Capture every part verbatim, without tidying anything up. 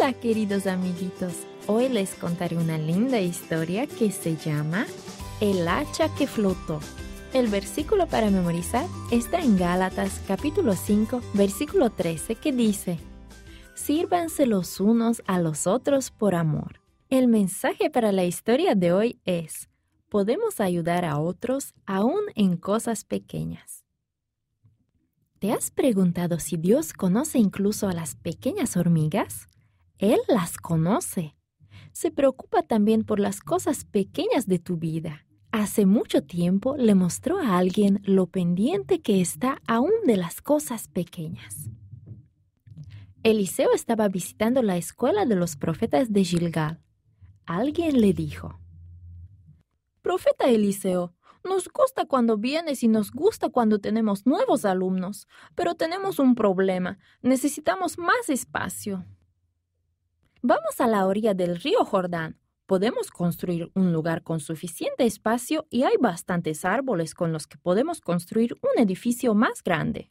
Hola, queridos amiguitos. Hoy les contaré una linda historia que se llama El hacha que flotó. El versículo para memorizar está en Gálatas capítulo cinco, versículo trece, que dice: Sírvanse los unos a los otros por amor. El mensaje para la historia de hoy es: podemos ayudar a otros aún en cosas pequeñas. ¿Te has preguntado si Dios conoce incluso a las pequeñas hormigas? Él las conoce. Se preocupa también por las cosas pequeñas de tu vida. Hace mucho tiempo le mostró a alguien lo pendiente que está aún de las cosas pequeñas. Eliseo estaba visitando la escuela de los profetas de Gilgal. Alguien le dijo: Profeta Eliseo, nos gusta cuando vienes y nos gusta cuando tenemos nuevos alumnos, pero tenemos un problema. Necesitamos más espacio. Vamos a la orilla del río Jordán. Podemos construir un lugar con suficiente espacio y hay bastantes árboles con los que podemos construir un edificio más grande.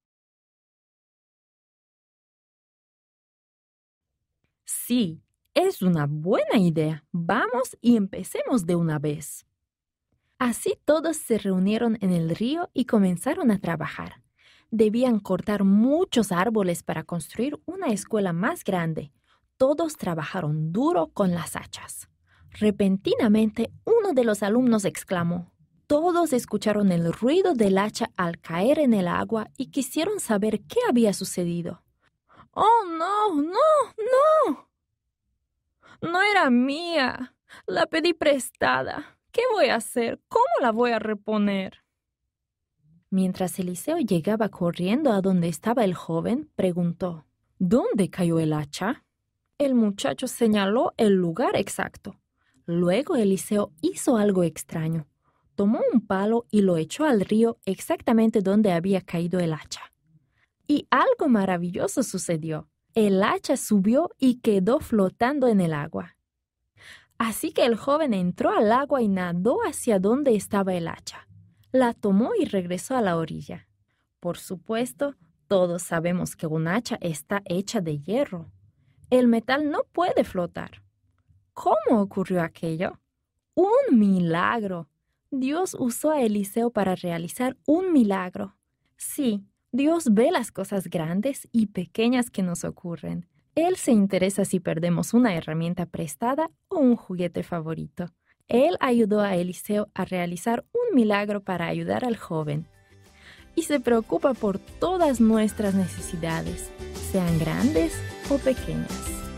Sí, es una buena idea. Vamos y empecemos de una vez. Así todos se reunieron en el río y comenzaron a trabajar. Debían cortar muchos árboles para construir una escuela más grande. Todos trabajaron duro con las hachas. Repentinamente, uno de los alumnos exclamó. Todos escucharon el ruido del hacha al caer en el agua y quisieron saber qué había sucedido. ¡Oh, no, no, no! No era mía. La pedí prestada. ¿Qué voy a hacer? ¿Cómo la voy a reponer? Mientras Eliseo llegaba corriendo a donde estaba el joven, preguntó: ¿Dónde cayó el hacha? El muchacho señaló el lugar exacto. Luego Eliseo hizo algo extraño. Tomó un palo y lo echó al río exactamente donde había caído el hacha. Y algo maravilloso sucedió. El hacha subió y quedó flotando en el agua. Así que el joven entró al agua y nadó hacia donde estaba el hacha. La tomó y regresó a la orilla. Por supuesto, todos sabemos que un hacha está hecha de hierro. El metal no puede flotar. ¿Cómo ocurrió aquello? ¡Un milagro! Dios usó a Eliseo para realizar un milagro. Sí, Dios ve las cosas grandes y pequeñas que nos ocurren. Él se interesa si perdemos una herramienta prestada o un juguete favorito. Él ayudó a Eliseo a realizar un milagro para ayudar al joven. Y se preocupa por todas nuestras necesidades, sean grandes o pequeñas.